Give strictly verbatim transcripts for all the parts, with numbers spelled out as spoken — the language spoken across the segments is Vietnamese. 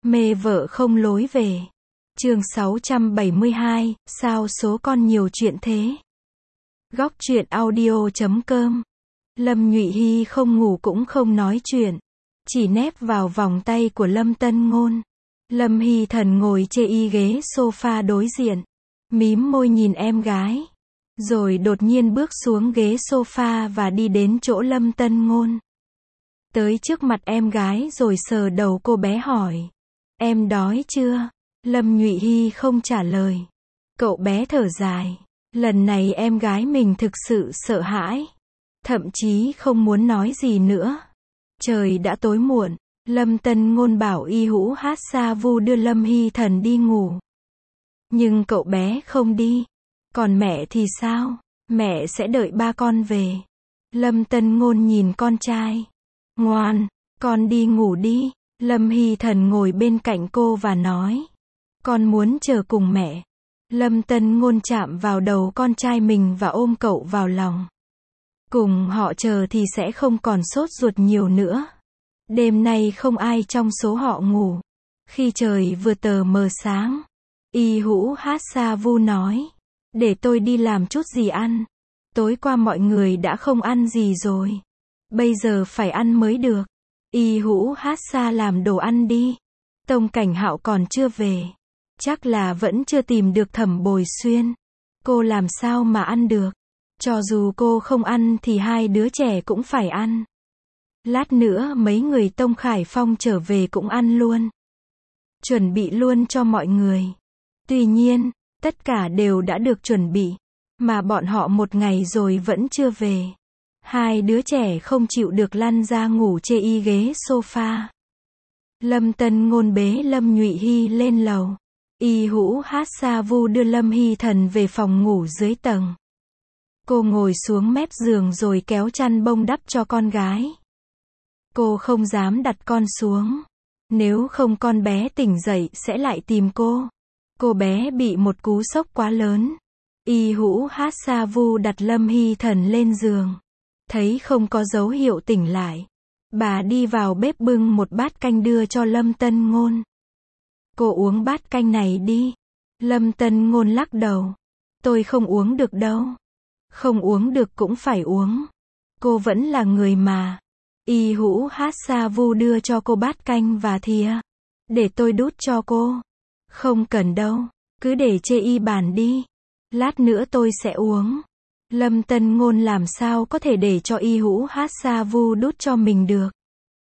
Mê vợ không lối về. Chương sáu trăm bảy mươi hai, sao số con nhiều chuyện thế? Góc truyện audio chấm com. Lâm Nhụy Hy không ngủ cũng không nói chuyện, chỉ nép vào vòng tay của Lâm Tân Ngôn. Lâm Hy Thần ngồi chê y ghế sofa đối diện, mím môi nhìn em gái, rồi đột nhiên bước xuống ghế sofa và đi đến chỗ Lâm Tân Ngôn. Tới trước mặt em gái rồi sờ đầu cô bé hỏi, em đói chưa? Lâm Nhụy Hy không trả lời. Cậu bé thở dài, lần này em gái mình thực sự sợ hãi, thậm chí không muốn nói gì nữa. Trời đã tối muộn, Lâm Tân Ngôn bảo Y Hữu Hát Sa Vu đưa Lâm Hy Thần đi ngủ. Nhưng cậu bé không đi. Còn mẹ thì sao? Mẹ sẽ đợi ba con về. Lâm Tân Ngôn nhìn con trai. Ngoan, con đi ngủ đi. Lâm Hy Thần ngồi bên cạnh cô và nói, con muốn chờ cùng mẹ. Lâm Tân Ngôn chạm vào đầu con trai mình và ôm cậu vào lòng. Cùng họ chờ thì sẽ không còn sốt ruột nhiều nữa. Đêm nay không ai trong số họ ngủ. Khi trời vừa tờ mờ sáng, Y Hữu Hát Sa Vu nói, để tôi đi làm chút gì ăn. Tối qua mọi người đã không ăn gì rồi. Bây giờ phải ăn mới được. Y Hữu Hát Sa làm đồ ăn đi. Tông Cảnh Hạo còn chưa về. Chắc là vẫn chưa tìm được Thẩm Bồi Xuyên. Cô làm sao mà ăn được. Cho dù cô không ăn thì hai đứa trẻ cũng phải ăn. Lát nữa mấy người Tông Khải Phong trở về cũng ăn luôn. Chuẩn bị luôn cho mọi người. Tuy nhiên, tất cả đều đã được chuẩn bị, mà bọn họ một ngày rồi vẫn chưa về. Hai đứa trẻ không chịu được lăn ra ngủ chê y ghế sofa. Lâm Tân Ngôn bế Lâm Nhụy Hy lên lầu. Y Hữu Hát Sa Vu đưa Lâm Hy Thần về phòng ngủ dưới tầng. Cô ngồi xuống mép giường rồi kéo chăn bông đắp cho con gái. Cô không dám đặt con xuống. Nếu không con bé tỉnh dậy sẽ lại tìm cô. Cô bé bị một cú sốc quá lớn. Y Hữu Hát Sa Vu đặt Lâm Hy Thần lên giường. Thấy không có dấu hiệu tỉnh lại, bà đi vào bếp bưng một bát canh đưa cho Lâm Tân Ngôn. Cô uống bát canh này đi. Lâm Tân Ngôn lắc đầu. Tôi không uống được đâu. Không uống được cũng phải uống. Cô vẫn là người mà. Y Hữu Hát Sa Vu đưa cho cô bát canh và thìa. Để tôi đút cho cô. Không cần đâu. Cứ để chê y bàn đi. Lát nữa tôi sẽ uống. Lâm Tân Ngôn làm sao có thể để cho Y Hữu Hát Sa Vu đút cho mình được.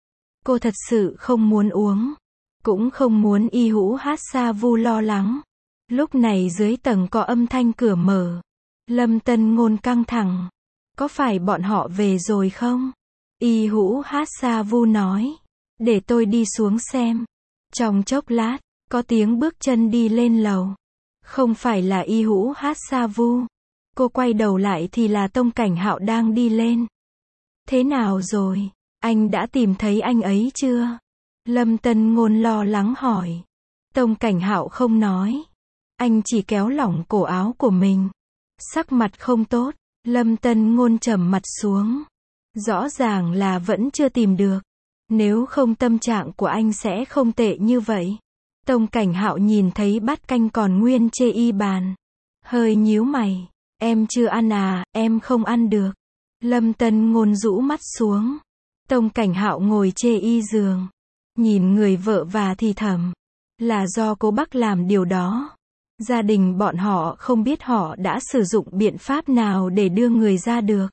Cô thật sự không muốn uống. Cũng không muốn Y Hữu Hát Sa Vu lo lắng. Lúc này dưới tầng có âm thanh cửa mở. Lâm Tân Ngôn căng thẳng. Có phải bọn họ về rồi không? Y Hữu Hát Sa Vu nói. Để tôi đi xuống xem. Trong chốc lát, có tiếng bước chân đi lên lầu. Không phải là Y Hữu Hát Sa Vu. Cô quay đầu lại thì là Tông Cảnh Hạo đang đi lên. Thế nào rồi? Anh đã tìm thấy anh ấy chưa? Lâm Tân Ngôn lo lắng hỏi. Tông Cảnh Hạo không nói. Anh chỉ kéo lỏng cổ áo của mình. Sắc mặt không tốt. Lâm Tân Ngôn trầm mặt xuống. Rõ ràng là vẫn chưa tìm được. Nếu không tâm trạng của anh sẽ không tệ như vậy. Tông Cảnh Hạo nhìn thấy bát canh còn nguyên chê y bàn. Hơi nhíu mày. Em chưa ăn à, em không ăn được. Lâm Tân Ngôn rũ mắt xuống. Tông Cảnh Hạo ngồi chê y giường. Nhìn người vợ và thì thầm. Là do cô Bắc làm điều đó. Gia đình bọn họ không biết họ đã sử dụng biện pháp nào để đưa người ra được.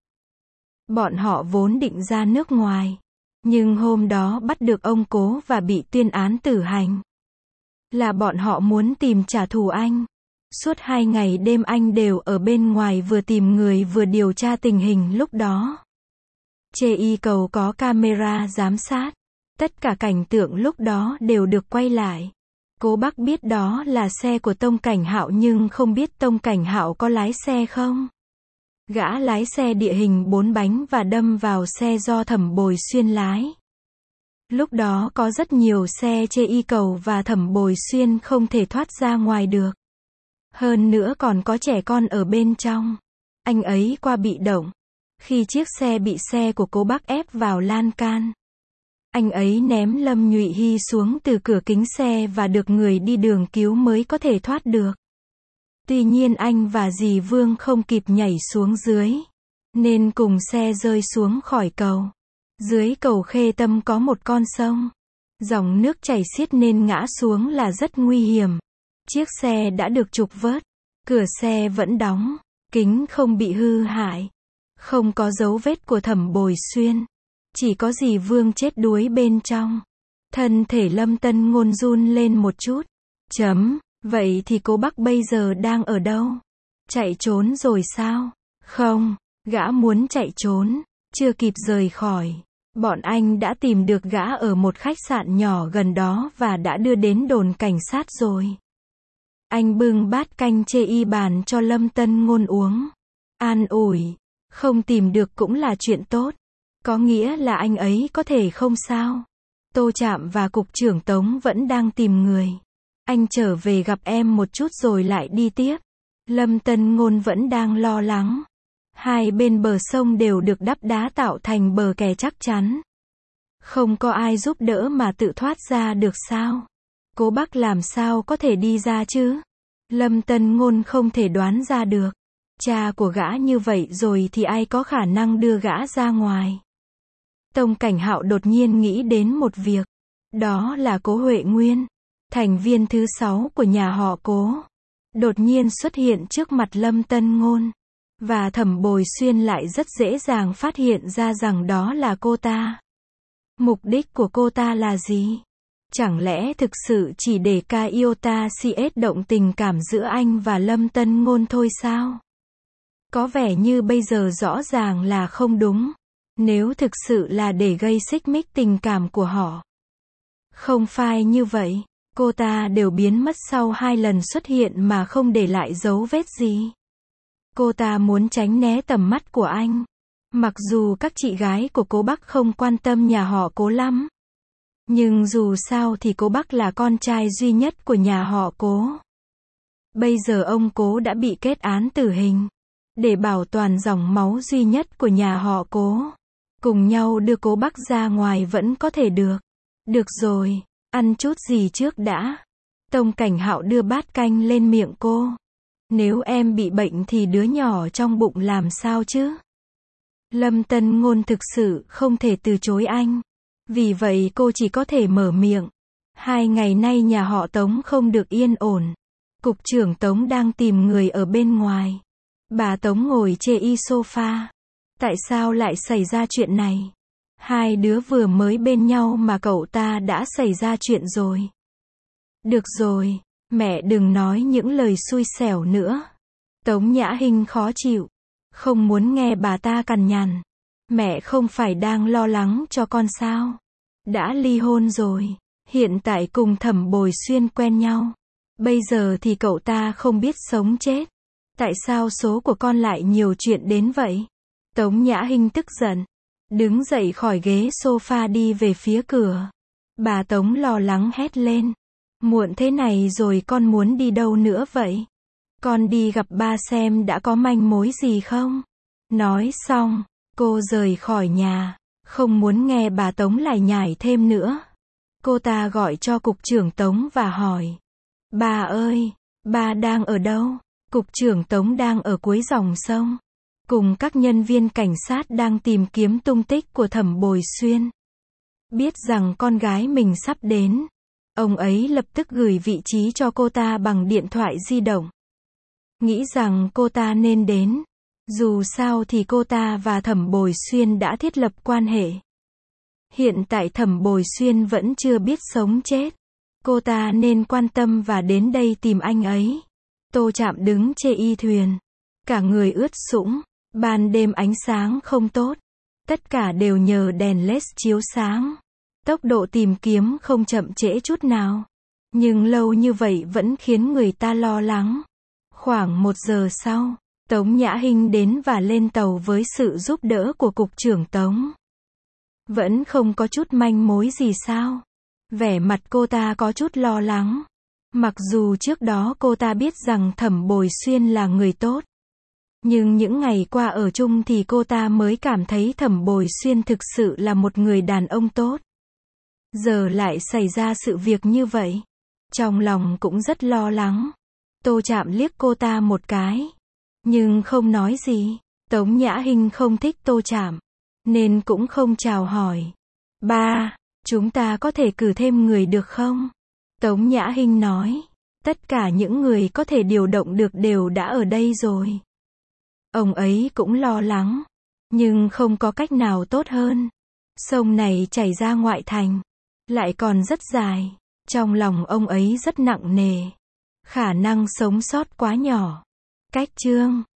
Bọn họ vốn định ra nước ngoài. Nhưng hôm đó bắt được ông Cố và bị tuyên án tử hành. Là bọn họ muốn tìm trả thù anh. Suốt hai ngày đêm anh đều ở bên ngoài vừa tìm người vừa điều tra tình hình lúc đó. Chê y cầu có camera giám sát. Tất cả cảnh tượng lúc đó đều được quay lại. Cố Bắc biết đó là xe của Tông Cảnh Hạo nhưng không biết Tông Cảnh Hạo có lái xe không. Gã lái xe địa hình bốn bánh và đâm vào xe do Thẩm Bồi Xuyên lái. Lúc đó có rất nhiều xe chê y cầu và Thẩm Bồi Xuyên không thể thoát ra ngoài được. Hơn nữa còn có trẻ con ở bên trong. Anh ấy qua bị động. Khi chiếc xe bị xe của Cố Bắc ép vào lan can. Anh ấy ném Lâm Nhụy Hy xuống từ cửa kính xe và được người đi đường cứu mới có thể thoát được. Tuy nhiên anh và dì Vương không kịp nhảy xuống dưới, nên cùng xe rơi xuống khỏi cầu. Dưới cầu Khê Tâm có một con sông. Dòng nước chảy xiết nên ngã xuống là rất nguy hiểm. Chiếc xe đã được trục vớt. Cửa xe vẫn đóng. Kính không bị hư hại. Không có dấu vết của Thẩm Bồi Xuyên. Chỉ có dì Vương chết đuối bên trong. Thân thể Lâm Tân Ngôn run lên một chút. Chấm. Vậy thì cô Bắc bây giờ đang ở đâu? Chạy trốn rồi sao? Không. Gã muốn chạy trốn. Chưa kịp rời khỏi. Bọn anh đã tìm được gã ở một khách sạn nhỏ gần đó và đã đưa đến đồn cảnh sát rồi. Anh bưng bát canh chê y bàn cho Lâm Tân Ngôn uống. An ủi. Không tìm được cũng là chuyện tốt. Có nghĩa là anh ấy có thể không sao. Tô Trạm và Cục trưởng Tống vẫn đang tìm người. Anh trở về gặp em một chút rồi lại đi tiếp. Lâm Tân Ngôn vẫn đang lo lắng. Hai bên bờ sông đều được đắp đá tạo thành bờ kè chắc chắn. Không có ai giúp đỡ mà tự thoát ra được sao? Cố Bắc làm sao có thể đi ra chứ? Lâm Tân Ngôn không thể đoán ra được. Cha của gã như vậy rồi thì ai có khả năng đưa gã ra ngoài? Tông Cảnh Hạo đột nhiên nghĩ đến một việc. Đó là Cố Huệ Nguyên, thành viên thứ sáu của nhà họ Cố. Đột nhiên xuất hiện trước mặt Lâm Tân Ngôn. Và Thẩm Bồi Xuyên lại rất dễ dàng phát hiện ra rằng đó là cô ta. Mục đích của cô ta là gì? Chẳng lẽ thực sự chỉ để ca iota cs động tình cảm giữa anh và Lâm Tân Ngôn thôi sao? Có vẻ như bây giờ rõ ràng là không đúng. Nếu thực sự là để gây xích mích tình cảm của họ. Không phải như vậy. Cô ta đều biến mất sau hai lần xuất hiện mà không để lại dấu vết gì. Cô ta muốn tránh né tầm mắt của anh. Mặc dù các chị gái của Cố Bắc không quan tâm nhà họ Cố lắm. Nhưng dù sao thì Cố Bắc là con trai duy nhất của nhà họ Cố. Bây giờ ông Cố đã bị kết án tử hình. Để bảo toàn dòng máu duy nhất của nhà họ Cố. Cùng nhau đưa Cố Bắc ra ngoài vẫn có thể được. Được rồi, ăn chút gì trước đã. Tông Cảnh Hạo đưa bát canh lên miệng cô. Nếu em bị bệnh thì đứa nhỏ trong bụng làm sao chứ? Lâm Tân Ngôn thực sự không thể từ chối anh. Vì vậy cô chỉ có thể mở miệng. Hai ngày nay nhà họ Tống không được yên ổn. Cục trưởng Tống đang tìm người ở bên ngoài. Bà Tống ngồi chê y sofa. Tại sao lại xảy ra chuyện này? Hai đứa vừa mới bên nhau mà cậu ta đã xảy ra chuyện rồi. Được rồi, mẹ đừng nói những lời xui xẻo nữa. Tống Nhã Hinh khó chịu. Không muốn nghe bà ta cằn nhằn. Mẹ không phải đang lo lắng cho con sao? Đã ly hôn rồi. Hiện tại cùng Thẩm Bồi Xuyên quen nhau. Bây giờ thì cậu ta không biết sống chết. Tại sao số của con lại nhiều chuyện đến vậy? Tống Nhã Hinh tức giận. Đứng dậy khỏi ghế sofa đi về phía cửa. Bà Tống lo lắng hét lên. Muộn thế này rồi con muốn đi đâu nữa vậy? Con đi gặp ba xem đã có manh mối gì không? Nói xong, cô rời khỏi nhà. Không muốn nghe bà Tống lải nhải thêm nữa. Cô ta gọi cho cục trưởng Tống và hỏi. Bà ơi, bà đang ở đâu? Cục trưởng Tống đang ở cuối dòng sông. Cùng các nhân viên cảnh sát đang tìm kiếm tung tích của Thẩm Bồi Xuyên. Biết rằng con gái mình sắp đến. Ông ấy lập tức gửi vị trí cho cô ta bằng điện thoại di động. Nghĩ rằng cô ta nên đến. Dù sao thì cô ta và Thẩm Bồi Xuyên đã thiết lập quan hệ. Hiện tại Thẩm Bồi Xuyên vẫn chưa biết sống chết. Cô ta nên quan tâm và đến đây tìm anh ấy. Tô Trạm đứng chê y thuyền. Cả người ướt sũng. Ban đêm ánh sáng không tốt. Tất cả đều nhờ đèn led chiếu sáng. Tốc độ tìm kiếm không chậm trễ chút nào. Nhưng lâu như vậy vẫn khiến người ta lo lắng. Khoảng một giờ sau, Tống Nhã Hinh đến và lên tàu với sự giúp đỡ của cục trưởng Tống. Vẫn không có chút manh mối gì sao? Vẻ mặt cô ta có chút lo lắng. Mặc dù trước đó cô ta biết rằng Thẩm Bồi Xuyên là người tốt. Nhưng những ngày qua ở chung thì cô ta mới cảm thấy Thẩm Bồi Xuyên thực sự là một người đàn ông tốt. Giờ lại xảy ra sự việc như vậy. Trong lòng cũng rất lo lắng. Tô Trạm liếc cô ta một cái, nhưng không nói gì. Tống Nhã Hinh không thích Tô Trạm, nên cũng không chào hỏi. Ba, chúng ta có thể cử thêm người được không? Tống Nhã Hinh nói. Tất cả những người có thể điều động được đều đã ở đây rồi. Ông ấy cũng lo lắng, nhưng không có cách nào tốt hơn. Sông này chảy ra ngoại thành, lại còn rất dài. Trong lòng ông ấy rất nặng nề. Khả năng sống sót quá nhỏ. Cách chương